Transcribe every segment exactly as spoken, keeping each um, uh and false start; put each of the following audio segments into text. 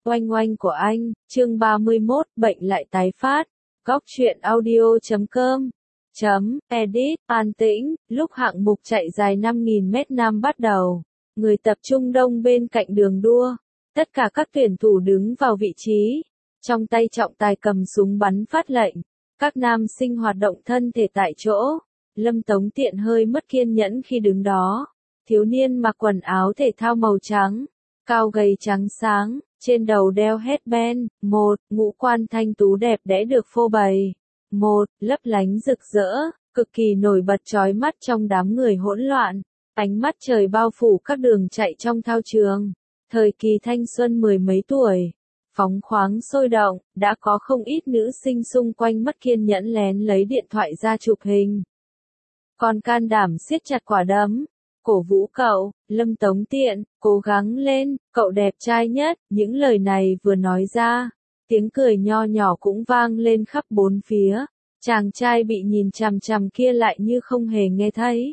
Oanh oanh của anh, chương ba mươi mốt, bệnh lại tái phát. Góc truyện audio chấm com chấm edit, an tĩnh, lúc hạng mục chạy dài năm nghìn mét nam bắt đầu. Người tập trung đông bên cạnh đường đua. Tất cả các tuyển thủ đứng vào vị trí. Trong tay trọng tài cầm súng bắn phát lệnh. Các nam sinh hoạt động thân thể tại chỗ. Lâm Tống Tiện hơi mất kiên nhẫn khi đứng đó. Thiếu niên mặc quần áo thể thao màu trắng, cao gầy trắng sáng, trên đầu đeo headband, một, ngũ quan thanh tú đẹp đẽ được phô bày. Một, lấp lánh rực rỡ, cực kỳ nổi bật chói mắt trong đám người hỗn loạn. Ánh mắt trời bao phủ các đường chạy trong thao trường. Thời kỳ thanh xuân mười mấy tuổi, phóng khoáng sôi động, đã có không ít nữ sinh xung quanh mất kiên nhẫn lén lấy điện thoại ra chụp hình. Còn can đảm siết chặt quả đấm, cổ vũ cậu, Lâm Tống Tiện, cố gắng lên, cậu đẹp trai nhất. Những lời này vừa nói ra, tiếng cười nho nhỏ cũng vang lên khắp bốn phía. Chàng trai bị nhìn chằm chằm kia lại như không hề nghe thấy,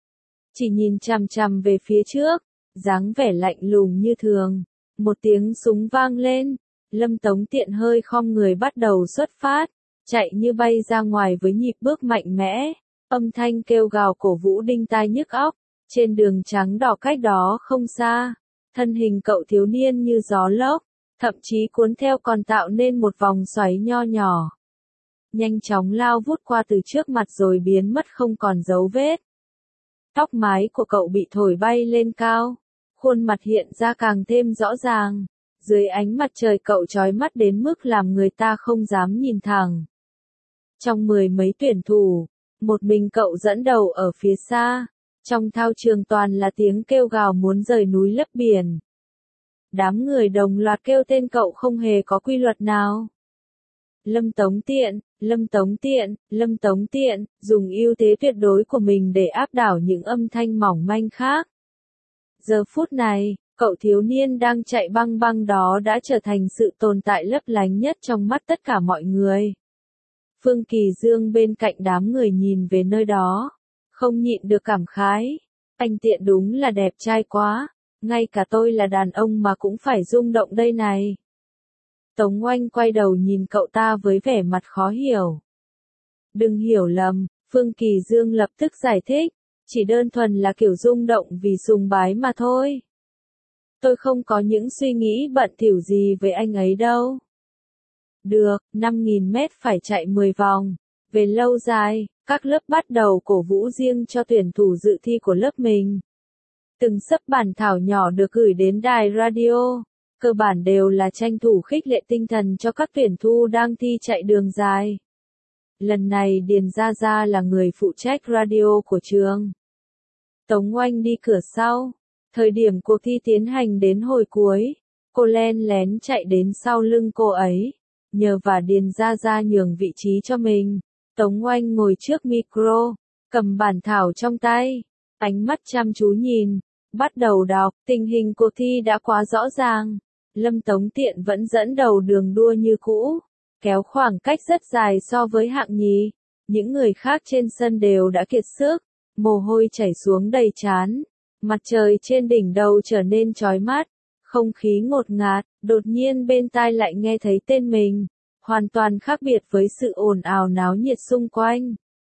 chỉ nhìn chằm chằm về phía trước, dáng vẻ lạnh lùng như thường. Một tiếng súng vang lên, Lâm Tống Tiện hơi khom người bắt đầu xuất phát, chạy như bay ra ngoài với nhịp bước mạnh mẽ. Âm thanh kêu gào cổ vũ đinh tai nhức óc. Trên đường trắng đỏ cách đó không xa, thân hình cậu thiếu niên như gió lốc, thậm chí cuốn theo còn tạo nên một vòng xoáy nho nhỏ. Nhanh chóng lao vút qua từ trước mặt rồi biến mất không còn dấu vết. Tóc mái của cậu bị thổi bay lên cao, khuôn mặt hiện ra càng thêm rõ ràng. Dưới ánh mặt trời cậu chói mắt đến mức làm người ta không dám nhìn thẳng. Trong mười mấy tuyển thủ, một mình cậu dẫn đầu ở phía xa. Trong thao trường toàn là tiếng kêu gào muốn rời núi lấp biển. Đám người đồng loạt kêu tên cậu không hề có quy luật nào. Lâm Tống Tiện, Lâm Tống Tiện, Lâm Tống Tiện, dùng ưu thế tuyệt đối của mình để áp đảo những âm thanh mỏng manh khác. Giờ phút này, cậu thiếu niên đang chạy băng băng đó đã trở thành sự tồn tại lấp lánh nhất trong mắt tất cả mọi người. Phương Kỳ Dương bên cạnh đám người nhìn về nơi đó, không nhịn được cảm khái. Anh Tiện đúng là đẹp trai quá, ngay cả tôi là đàn ông mà cũng phải rung động đây này. Tống Oanh quay đầu nhìn cậu ta với vẻ mặt khó hiểu. Đừng hiểu lầm, Phương Kỳ Dương lập tức giải thích, chỉ đơn thuần là kiểu rung động vì sùng bái mà thôi. Tôi không có những suy nghĩ bận thỉu gì với anh ấy đâu. Được, năm nghìn mét phải chạy mười vòng. Về lâu dài, các lớp bắt đầu cổ vũ riêng cho tuyển thủ dự thi của lớp mình. Từng xấp bản thảo nhỏ được gửi đến đài radio, cơ bản đều là tranh thủ khích lệ tinh thần cho các tuyển thủ đang thi chạy đường dài. Lần này Điền Gia Gia là người phụ trách radio của trường. Tống Oanh đi cửa sau. Thời điểm cuộc thi tiến hành đến hồi cuối, cô len lén chạy đến sau lưng cô ấy, nhờ và Điền Gia Gia nhường vị trí cho mình. Tống Oanh ngồi trước micro, cầm bản thảo trong tay, ánh mắt chăm chú nhìn, bắt đầu đọc. Tình hình cuộc thi đã quá rõ ràng. Lâm Tống Tiện vẫn dẫn đầu đường đua như cũ, kéo khoảng cách rất dài so với hạng nhì. Những người khác trên sân đều đã kiệt sức, mồ hôi chảy xuống đầy trán. Mặt trời trên đỉnh đầu trở nên chói mắt, không khí ngột ngạt. Đột nhiên bên tai lại nghe thấy tên mình, hoàn toàn khác biệt với sự ồn ào náo nhiệt xung quanh.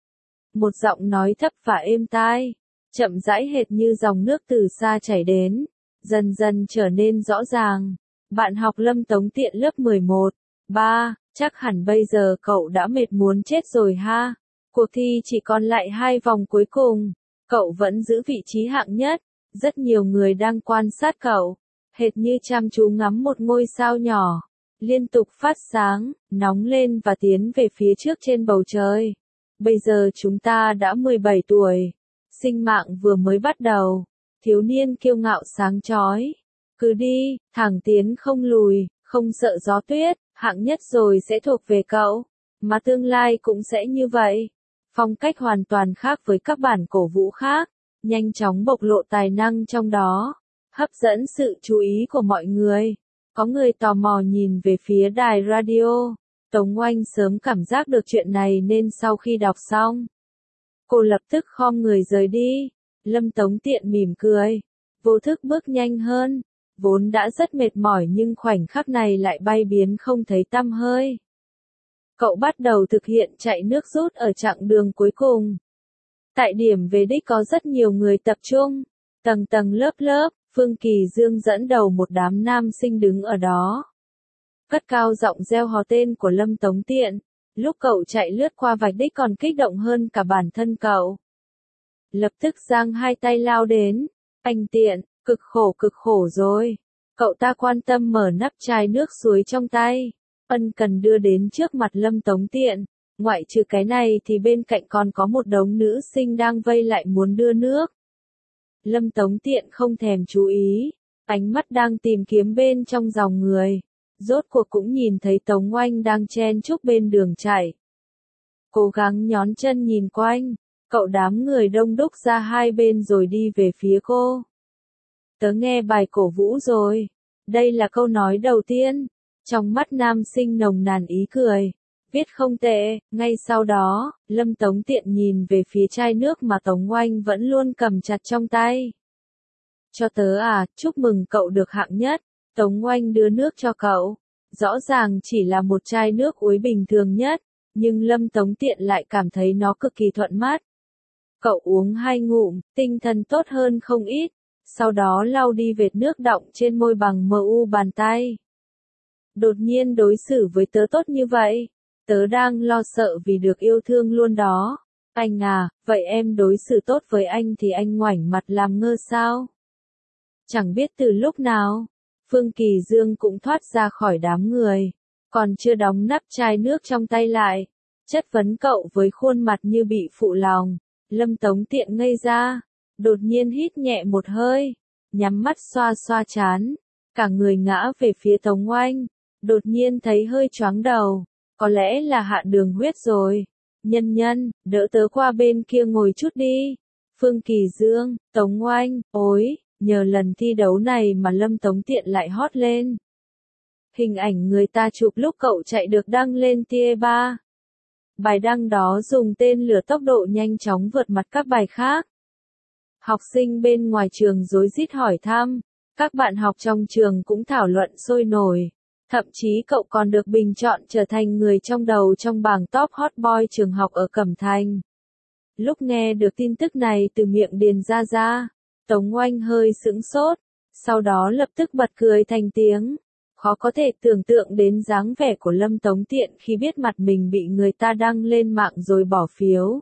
Một giọng nói thấp và êm tai, chậm rãi hệt như dòng nước từ xa chảy đến, dần dần trở nên rõ ràng. Bạn học Lâm Tống Tiện lớp mười một, ba, chắc hẳn bây giờ cậu đã mệt muốn chết rồi ha. Cuộc thi chỉ còn lại hai vòng cuối cùng, cậu vẫn giữ vị trí hạng nhất. Rất nhiều người đang quan sát cậu, hệt như chăm chú ngắm một ngôi sao nhỏ, liên tục phát sáng, nóng lên và tiến về phía trước trên bầu trời. Bây giờ chúng ta đã mười bảy tuổi, sinh mạng vừa mới bắt đầu. Thiếu niên kiêu ngạo sáng chói. Cứ đi, thẳng tiến không lùi, không sợ gió tuyết, hạng nhất rồi sẽ thuộc về cậu, mà tương lai cũng sẽ như vậy. Phong cách hoàn toàn khác với các bản cổ vũ khác, nhanh chóng bộc lộ tài năng trong đó, hấp dẫn sự chú ý của mọi người. Có người tò mò nhìn về phía đài radio. Tống Oanh sớm cảm giác được chuyện này nên sau khi đọc xong, cô lập tức khom người rời đi. Lâm Tống Tiện mỉm cười, vô thức bước nhanh hơn. vốn đã rất mệt mỏi nhưng khoảnh khắc này lại bay biến không thấy tăm hơi. Cậu bắt đầu thực hiện chạy nước rút ở chặng đường cuối cùng. Tại điểm về đích có rất nhiều người tập trung, tầng tầng lớp lớp, Phương Kỳ Dương dẫn đầu một đám nam sinh đứng ở đó. Cất cao giọng reo hò tên của Lâm Tống Tiện, lúc cậu chạy lướt qua vạch đích còn kích động hơn cả bản thân cậu. Lập tức giang hai tay lao đến, anh Tiện, cực khổ cực khổ rồi. Cậu ta quan tâm mở nắp chai nước suối trong tay, ân cần đưa đến trước mặt Lâm Tống Tiện. Ngoại trừ cái này thì bên cạnh còn có một đống nữ sinh đang vây lại muốn đưa nước. Lâm Tống Tiện không thèm chú ý, ánh mắt đang tìm kiếm bên trong dòng người. Rốt cuộc cũng nhìn thấy Tống Oanh đang chen chúc bên đường chạy. Cố gắng nhón chân nhìn quanh, cậu đám người đông đúc ra hai bên rồi đi về phía cô. Tớ nghe bài cổ vũ rồi. Đây là câu nói đầu tiên. Trong mắt nam sinh nồng nàn ý cười. Viết không tệ, ngay sau đó, Lâm Tống Tiện nhìn về phía chai nước mà Tống Oanh vẫn luôn cầm chặt trong tay. Cho tớ à, chúc mừng cậu được hạng nhất. Tống Oanh đưa nước cho cậu. Rõ ràng chỉ là một chai nước uống bình thường nhất, nhưng Lâm Tống Tiện lại cảm thấy nó cực kỳ thuận mắt. Cậu uống hai ngụm, tinh thần tốt hơn không ít, sau đó lau đi vệt nước đọng trên môi bằng mu bàn tay. Đột nhiên đối xử với tớ tốt như vậy, tớ đang lo sợ vì được yêu thương luôn đó. Anh à, vậy em đối xử tốt với anh thì anh ngoảnh mặt làm ngơ sao? Chẳng biết từ lúc nào, Phương Kỳ Dương cũng thoát ra khỏi đám người, còn chưa đóng nắp chai nước trong tay lại, chất vấn cậu với khuôn mặt như bị phụ lòng. Lâm Tống Tiện ngây ra, đột nhiên hít nhẹ một hơi, nhắm mắt xoa xoa trán, cả người ngã về phía Tống Oanh, đột nhiên thấy hơi choáng đầu, có lẽ là hạ đường huyết rồi. Nhân nhân, đỡ tớ qua bên kia ngồi chút đi. Phương Kỳ Dương, Tống Oanh, ối, nhờ lần thi đấu này mà Lâm Tống Tiện lại hot lên. Hình ảnh người ta chụp lúc cậu chạy được đăng lên Tie ba. Bài đăng đó dùng tên lửa tốc độ nhanh chóng vượt mặt các bài khác. Học sinh bên ngoài trường rối rít hỏi thăm, các bạn học trong trường cũng thảo luận sôi nổi. Thậm chí cậu còn được bình chọn trở thành người trong đầu trong bảng top hot boy trường học ở Cẩm Thành. Lúc nghe được tin tức này từ miệng Điền Gia Gia, Tống Oanh hơi sững sốt, sau đó lập tức bật cười thành tiếng. Khó có thể tưởng tượng đến dáng vẻ của Lâm Tống Tiện khi biết mặt mình bị người ta đăng lên mạng rồi bỏ phiếu.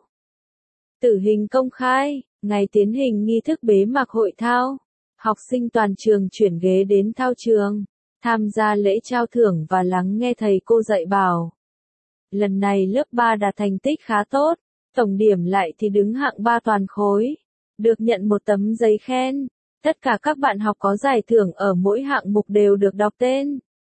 Tử hình công khai, ngày tiến hành nghi thức bế mạc hội thao. Học sinh toàn trường chuyển ghế đến thao trường, tham gia lễ trao thưởng và lắng nghe thầy cô dạy bảo. Lần này lớp ba đạt thành tích khá tốt, tổng điểm lại thì đứng hạng ba toàn khối, được nhận một tấm giấy khen. Tất cả các bạn học có giải thưởng ở mỗi hạng mục đều được đọc tên.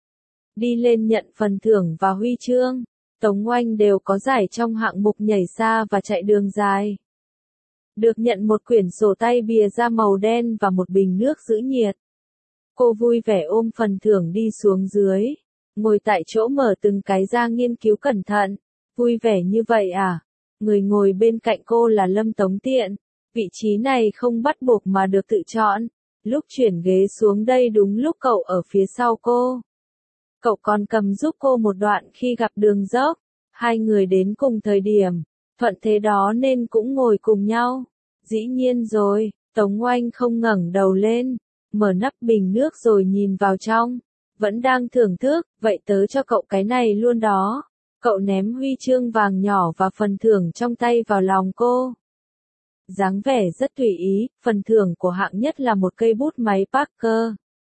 Đi lên nhận phần thưởng và huy chương, Tống Oanh đều có giải trong hạng mục nhảy xa và chạy đường dài. Được nhận một quyển sổ tay bìa da màu đen và một bình nước giữ nhiệt. Cô vui vẻ ôm phần thưởng đi xuống dưới, ngồi tại chỗ mở từng cái ra nghiên cứu cẩn thận. Vui vẻ như vậy à? Người ngồi bên cạnh cô là Lâm Tống Tiện. Vị trí này không bắt buộc mà được tự chọn. Lúc chuyển ghế xuống đây đúng lúc cậu ở phía sau cô. Cậu còn cầm giúp cô một đoạn khi gặp đường dốc. Hai người đến cùng thời điểm, thuận thế đó nên cũng ngồi cùng nhau. Dĩ nhiên rồi, Tống Oanh không ngẩng đầu lên, mở nắp bình nước rồi nhìn vào trong. Vẫn đang thưởng thức, vậy tớ cho cậu cái này luôn đó. Cậu ném huy chương vàng nhỏ và phần thưởng trong tay vào lòng cô. Dáng vẻ rất tùy ý, phần thưởng của hạng nhất là một cây bút máy Parker.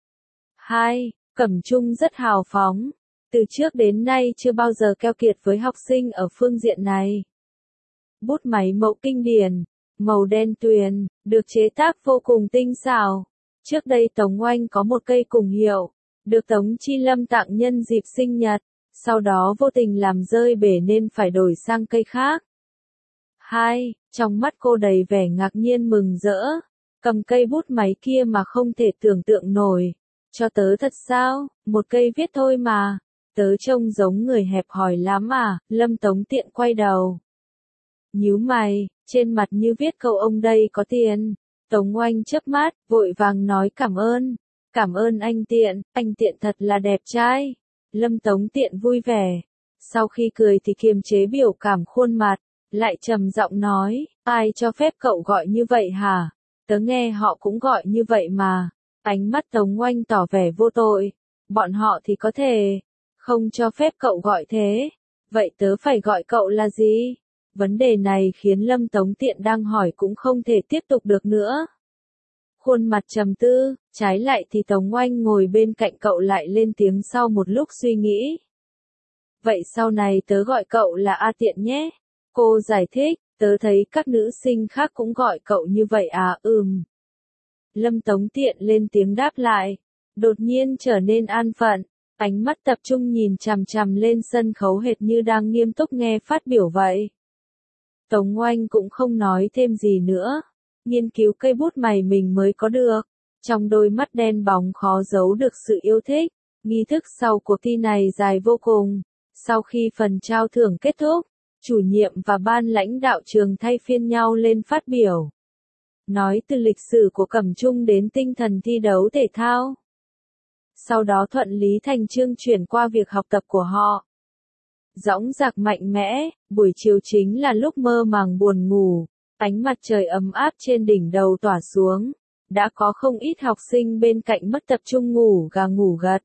hai. Cẩm Trung rất hào phóng. Từ trước đến nay chưa bao giờ keo kiệt với học sinh ở phương diện này. Bút máy mẫu kinh điển, màu đen tuyền, được chế tác vô cùng tinh xảo. Trước đây Tống Oanh có một cây cùng hiệu, được Tống Chi Lâm tặng nhân dịp sinh nhật, sau đó vô tình làm rơi bể nên phải đổi sang cây khác. hai. Trong mắt cô đầy vẻ ngạc nhiên mừng rỡ, cầm cây bút máy kia mà không thể tưởng tượng nổi. Cho tớ thật sao, một cây viết thôi mà, tớ trông giống người hẹp hòi lắm à, Lâm Tống Tiện quay đầu. Nhíu mày, trên mặt như viết câu ông đây có tiền. Tống Oanh chớp mắt, vội vàng nói cảm ơn. Cảm ơn anh Tiện, anh Tiện thật là đẹp trai. Lâm Tống Tiện vui vẻ. Sau khi cười thì kiềm chế biểu cảm khuôn mặt, lại trầm giọng nói, ai cho phép cậu gọi như vậy hả? Tớ nghe họ cũng gọi như vậy mà. Ánh mắt Tống Oanh tỏ vẻ vô tội. Bọn họ thì có thể không cho phép cậu gọi thế. Vậy tớ phải gọi cậu là gì? Vấn đề này khiến Lâm Tống Tiện đang hỏi cũng không thể tiếp tục được nữa. Khuôn mặt trầm tư, trái lại thì Tống Oanh ngồi bên cạnh cậu lại lên tiếng sau một lúc suy nghĩ. Vậy sau này tớ gọi cậu là A Tiện nhé. Cô giải thích, tớ thấy các nữ sinh khác cũng gọi cậu như vậy à, ừm. Lâm Tống Tiện lên tiếng đáp lại, đột nhiên trở nên an phận, ánh mắt tập trung nhìn chằm chằm lên sân khấu hệt như đang nghiêm túc nghe phát biểu vậy. Tống Oanh cũng không nói thêm gì nữa, nghiên cứu cây bút mày mình mới có được, trong đôi mắt đen bóng khó giấu được sự yêu thích. Nghi thức sau cuộc thi này dài vô cùng, sau khi phần trao thưởng kết thúc, chủ nhiệm và ban lãnh đạo trường thay phiên nhau lên phát biểu. Nói từ lịch sử của Cẩm Trung đến tinh thần thi đấu thể thao. Sau đó thuận lý thành chương chuyển qua việc học tập của họ. Dõng dạc mạnh mẽ, buổi chiều chính là lúc mơ màng buồn ngủ, ánh mặt trời ấm áp trên đỉnh đầu tỏa xuống, đã có không ít học sinh bên cạnh mất tập trung ngủ gà ngủ gật.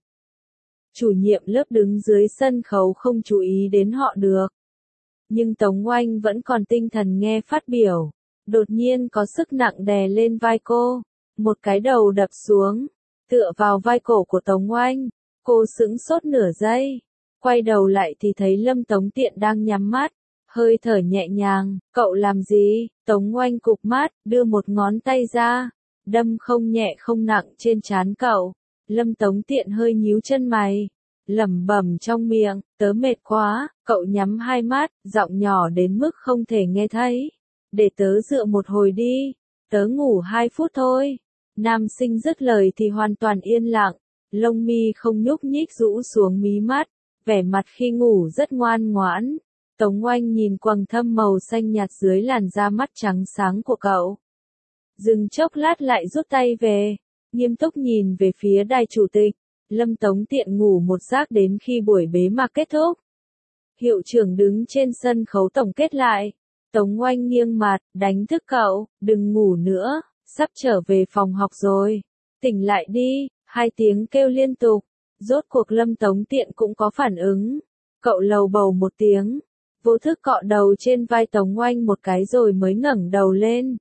Chủ nhiệm lớp đứng dưới sân khấu không chú ý đến họ được. Nhưng Tống Oanh vẫn còn tinh thần nghe phát biểu. Đột nhiên có sức nặng đè lên vai cô, một cái đầu đập xuống, tựa vào vai cổ của Tống Oanh. Cô sững sốt nửa giây, quay đầu lại thì thấy Lâm Tống Tiện đang nhắm mắt, hơi thở nhẹ nhàng. Cậu làm gì? Tống Oanh cụp mắt, đưa một ngón tay ra, đâm không nhẹ không nặng trên trán cậu. Lâm Tống Tiện hơi nhíu chân mày, lẩm bẩm trong miệng, tớ mệt quá. Cậu nhắm hai mắt, giọng nhỏ đến mức không thể nghe thấy. Để tớ dựa một hồi đi, tớ ngủ hai phút thôi. Nam sinh dứt lời thì hoàn toàn yên lặng, lông mi không nhúc nhích rũ xuống mí mắt, vẻ mặt khi ngủ rất ngoan ngoãn. Tống Oanh nhìn quầng thâm màu xanh nhạt dưới làn da mắt trắng sáng của cậu. Dừng chốc lát lại rút tay về, nghiêm túc nhìn về phía đài chủ tịch. Lâm Tống Tiện ngủ một giấc đến khi buổi bế mạc kết thúc. Hiệu trưởng đứng trên sân khấu tổng kết lại. Tống Oanh nghiêng mặt, đánh thức cậu, đừng ngủ nữa, sắp trở về phòng học rồi. Tỉnh lại đi, hai tiếng kêu liên tục. Rốt cuộc Lâm Tống Tiện cũng có phản ứng. Cậu lầu bầu một tiếng, vô thức cọ đầu trên vai Tống Oanh một cái rồi mới ngẩng đầu lên.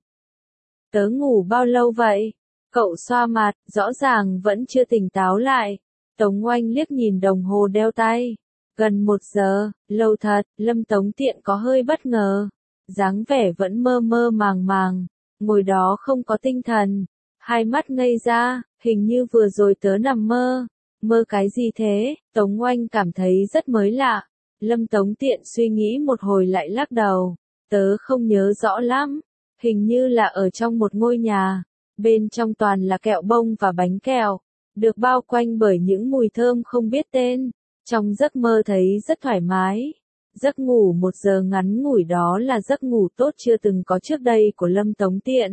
Tớ ngủ bao lâu vậy? Cậu xoa mặt, rõ ràng vẫn chưa tỉnh táo lại. Tống Oanh liếc nhìn đồng hồ đeo tay. Gần một giờ, lâu thật. Lâm Tống Tiện có hơi bất ngờ. Dáng vẻ vẫn mơ mơ màng màng, ngồi đó không có tinh thần, hai mắt ngây ra, hình như vừa rồi tớ nằm mơ. Mơ cái gì thế? Tống Oanh cảm thấy rất mới lạ. Lâm Tống Tiện suy nghĩ một hồi lại lắc đầu. Tớ không nhớ rõ lắm, hình như là ở trong một ngôi nhà, bên trong toàn là kẹo bông và bánh kẹo, được bao quanh bởi những mùi thơm không biết tên. Trong giấc mơ thấy rất thoải mái. Giấc ngủ một giờ ngắn ngủi đó là giấc ngủ tốt chưa từng có trước đây của Lâm Tống Tiện.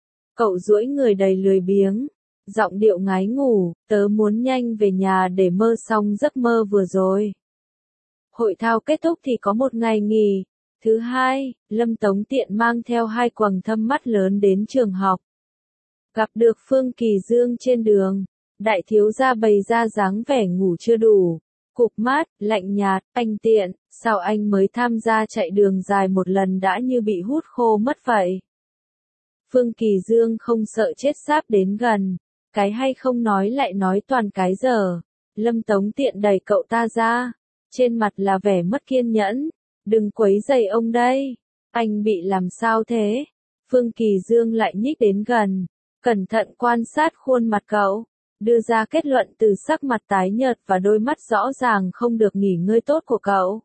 Cậu duỗi người đầy lười biếng, giọng điệu ngái ngủ, tớ muốn nhanh về nhà để mơ xong giấc mơ vừa rồi. Hội thao kết thúc thì có một ngày nghỉ. Thứ hai, Lâm Tống Tiện mang theo hai quầng thâm mắt lớn đến trường học. Gặp được Phương Kỳ Dương trên đường, đại thiếu gia bày ra dáng vẻ ngủ chưa đủ. Cụp mắt, lạnh nhạt, anh Tiện, sao anh mới tham gia chạy đường dài một lần đã như bị hút khô mất vậy? Phương Kỳ Dương không sợ chết sáp đến gần, cái hay không nói lại nói toàn cái dở. Lâm Tống Tiện đẩy cậu ta ra, trên mặt là vẻ mất kiên nhẫn, đừng quấy rầy ông đây, anh bị làm sao thế? Phương Kỳ Dương lại nhích đến gần, cẩn thận quan sát khuôn mặt cậu, đưa ra kết luận từ sắc mặt tái nhợt và đôi mắt rõ ràng không được nghỉ ngơi tốt của cậu.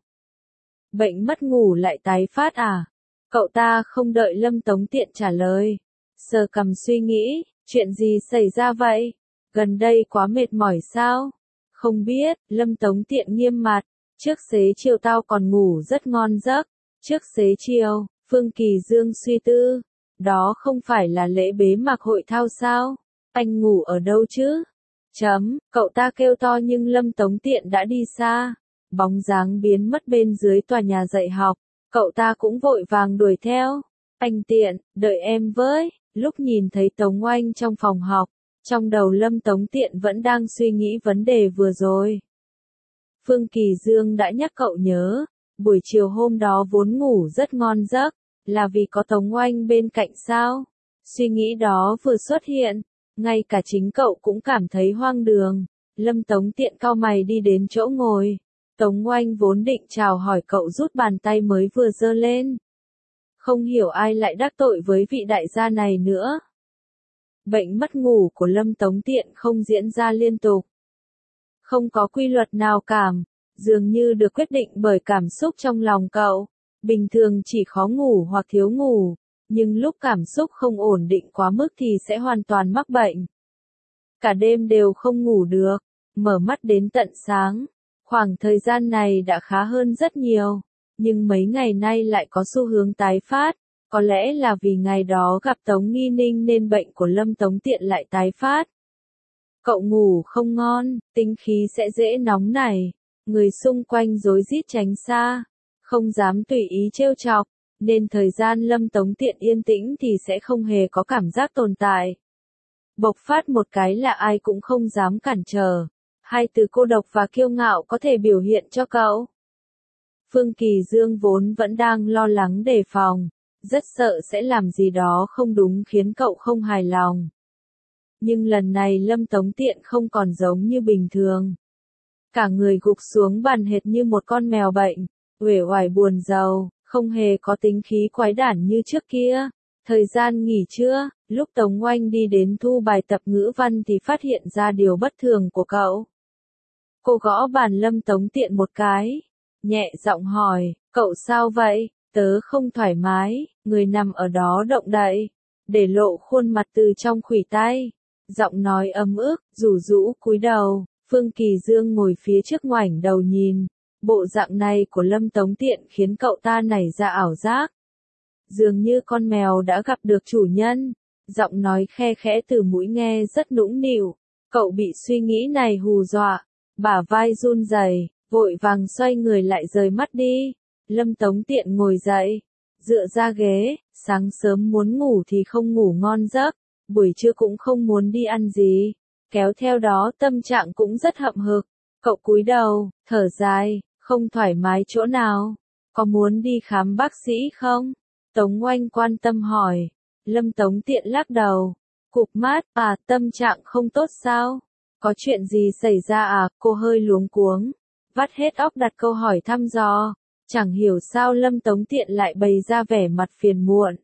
Bệnh mất ngủ lại tái phát à? Cậu ta không đợi Lâm Tống Tiện trả lời, sờ cằm suy nghĩ, chuyện gì xảy ra vậy? Gần đây quá mệt mỏi sao? Không biết. Lâm Tống Tiện nghiêm mặt, trước xế chiều tao còn ngủ rất ngon giấc. Trước xế chiều, Phương Kỳ Dương suy tư, đó không phải là lễ bế mạc hội thao sao? Anh ngủ ở đâu chứ? Chấm, cậu ta kêu to nhưng Lâm Tống Tiện đã đi xa. Bóng dáng biến mất bên dưới tòa nhà dạy học. Cậu ta cũng vội vàng đuổi theo. Anh Tiện, đợi em với. Lúc nhìn thấy Tống Oanh trong phòng học, trong đầu Lâm Tống Tiện vẫn đang suy nghĩ vấn đề vừa rồi. Phương Kỳ Dương đã nhắc cậu nhớ, buổi chiều hôm đó vốn ngủ rất ngon giấc, là vì có Tống Oanh bên cạnh sao? Suy nghĩ đó vừa xuất hiện, ngay cả chính cậu cũng cảm thấy hoang đường. Lâm Tống Tiện cau mày đi đến chỗ ngồi. Tống Oanh vốn định chào hỏi cậu rút bàn tay mới vừa giơ lên. Không hiểu ai lại đắc tội với vị đại gia này nữa. Bệnh mất ngủ của Lâm Tống Tiện không diễn ra liên tục. Không có quy luật nào cảm, dường như được quyết định bởi cảm xúc trong lòng cậu. Bình thường chỉ khó ngủ hoặc thiếu ngủ, nhưng lúc cảm xúc không ổn định quá mức thì sẽ hoàn toàn mắc bệnh. Cả đêm đều không ngủ được, mở mắt đến tận sáng. Khoảng thời gian này đã khá hơn rất nhiều, nhưng mấy ngày nay lại có xu hướng tái phát. Có lẽ là vì ngày đó gặp Tống Nghi Ninh nên bệnh của Lâm Tống Tiện lại tái phát. Cậu ngủ không ngon, tính khí sẽ dễ nóng nảy, người xung quanh rối rít tránh xa, không dám tùy ý trêu chọc, nên thời gian Lâm Tống Tiện yên tĩnh thì sẽ không hề có cảm giác tồn tại. Bộc phát một cái là ai cũng không dám cản trở. Hai từ cô độc và kiêu ngạo có thể biểu hiện cho cậu. Phương Kỳ Dương vốn vẫn đang lo lắng đề phòng, rất sợ sẽ làm gì đó không đúng khiến cậu không hài lòng. Nhưng lần này Lâm Tống Tiện không còn giống như bình thường. Cả người gục xuống bàn hệt như một con mèo bệnh, uể oải buồn rầu, không hề có tính khí quái đản như trước kia. Thời gian nghỉ trưa, lúc Tống Oanh đi đến thu bài tập ngữ văn thì phát hiện ra điều bất thường của cậu. Cô gõ bàn Lâm Tống Tiện một cái, nhẹ giọng hỏi, cậu sao vậy? Tớ không thoải mái, người nằm ở đó động đậy, để lộ khuôn mặt từ trong khuỷu tay. Giọng nói ấm ức, rủ rũ cúi đầu, Phương Kỳ Dương ngồi phía trước ngoảnh đầu nhìn. Bộ dạng này của Lâm Tống Tiện khiến cậu ta nảy ra ảo giác. Dường như con mèo đã gặp được chủ nhân. Giọng nói khe khẽ từ mũi nghe rất nũng nịu. Cậu bị suy nghĩ này hù dọa, bả vai run rẩy, vội vàng xoay người lại rời mắt đi. Lâm Tống Tiện ngồi dậy, dựa ra ghế, sáng sớm muốn ngủ thì không ngủ ngon giấc, buổi trưa cũng không muốn đi ăn gì, kéo theo đó tâm trạng cũng rất hậm hực. Cậu cúi đầu, thở dài, không thoải mái chỗ nào, có muốn đi khám bác sĩ không? Tống Oanh quan tâm hỏi. Lâm Tống Tiện lắc đầu, cụp mắt, à, tâm trạng không tốt sao? Có chuyện gì xảy ra à? Cô hơi luống cuống, vắt hết óc đặt câu hỏi thăm dò. Chẳng hiểu sao Lâm Tống Tiện lại bày ra vẻ mặt phiền muộn.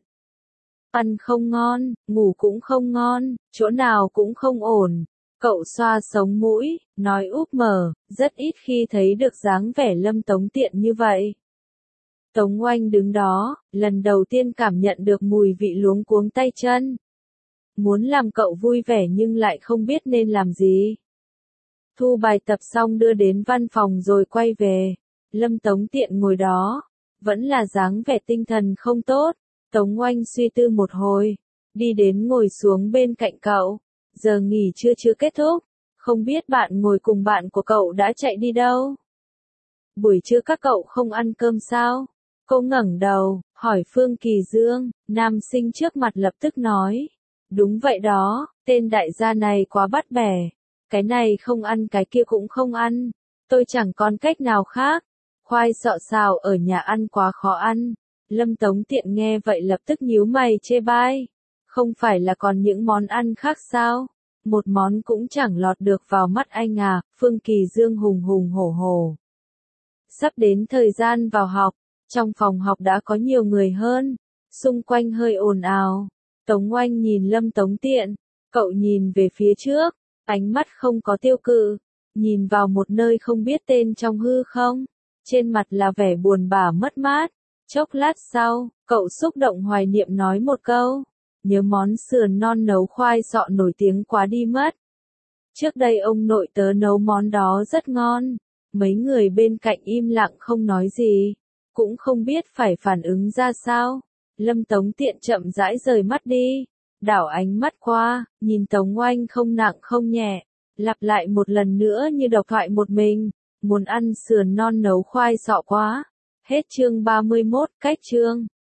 Ăn không ngon, ngủ cũng không ngon, chỗ nào cũng không ổn. Cậu xoa sống mũi, nói úp mở, rất ít khi thấy được dáng vẻ Lâm Tống Tiện như vậy. Tống Oanh đứng đó, lần đầu tiên cảm nhận được mùi vị luống cuống tay chân. Muốn làm cậu vui vẻ nhưng lại không biết nên làm gì. Thu bài tập xong đưa đến văn phòng rồi quay về. Lâm Tống Tiện ngồi đó, vẫn là dáng vẻ tinh thần không tốt. Tống Oanh suy tư một hồi, đi đến ngồi xuống bên cạnh cậu. Giờ nghỉ trưa chưa kết thúc, không biết bạn ngồi cùng bạn của cậu đã chạy đi đâu? Buổi trưa các cậu không ăn cơm sao? Cô ngẩng đầu, hỏi Phương Kỳ Dương. Nam sinh trước mặt lập tức nói, đúng vậy đó, tên đại gia này quá bắt bẻ. Cái này không ăn cái kia cũng không ăn, tôi chẳng còn cách nào khác. Khoai sọ xào ở nhà ăn quá khó ăn. Lâm Tống Tiện nghe vậy lập tức nhíu mày chê bai. Không phải là còn những món ăn khác sao? Một món cũng chẳng lọt được vào mắt anh à? Phương Kỳ Dương hùng hùng hổ hổ. Sắp đến thời gian vào học, trong phòng học đã có nhiều người hơn, xung quanh hơi ồn ào. Tống Oanh nhìn Lâm Tống Tiện, cậu nhìn về phía trước, ánh mắt không có tiêu cự, nhìn vào một nơi không biết tên trong hư không, trên mặt là vẻ buồn bã mất mát. Chốc lát sau, cậu xúc động hoài niệm nói một câu, nhớ món sườn non nấu khoai sọ nổi tiếng quá đi mất. Trước đây ông nội tớ nấu món đó rất ngon, mấy người bên cạnh im lặng không nói gì, cũng không biết phải phản ứng ra sao. Lâm Tống Tiện chậm rãi rời mắt đi, đảo ánh mắt qua, nhìn Tống Oanh không nặng không nhẹ, Lặp lại một lần nữa như độc thoại một mình. Muốn ăn sườn non nấu khoai sọ quá. Hết chương ba mươi mốt, cách chương.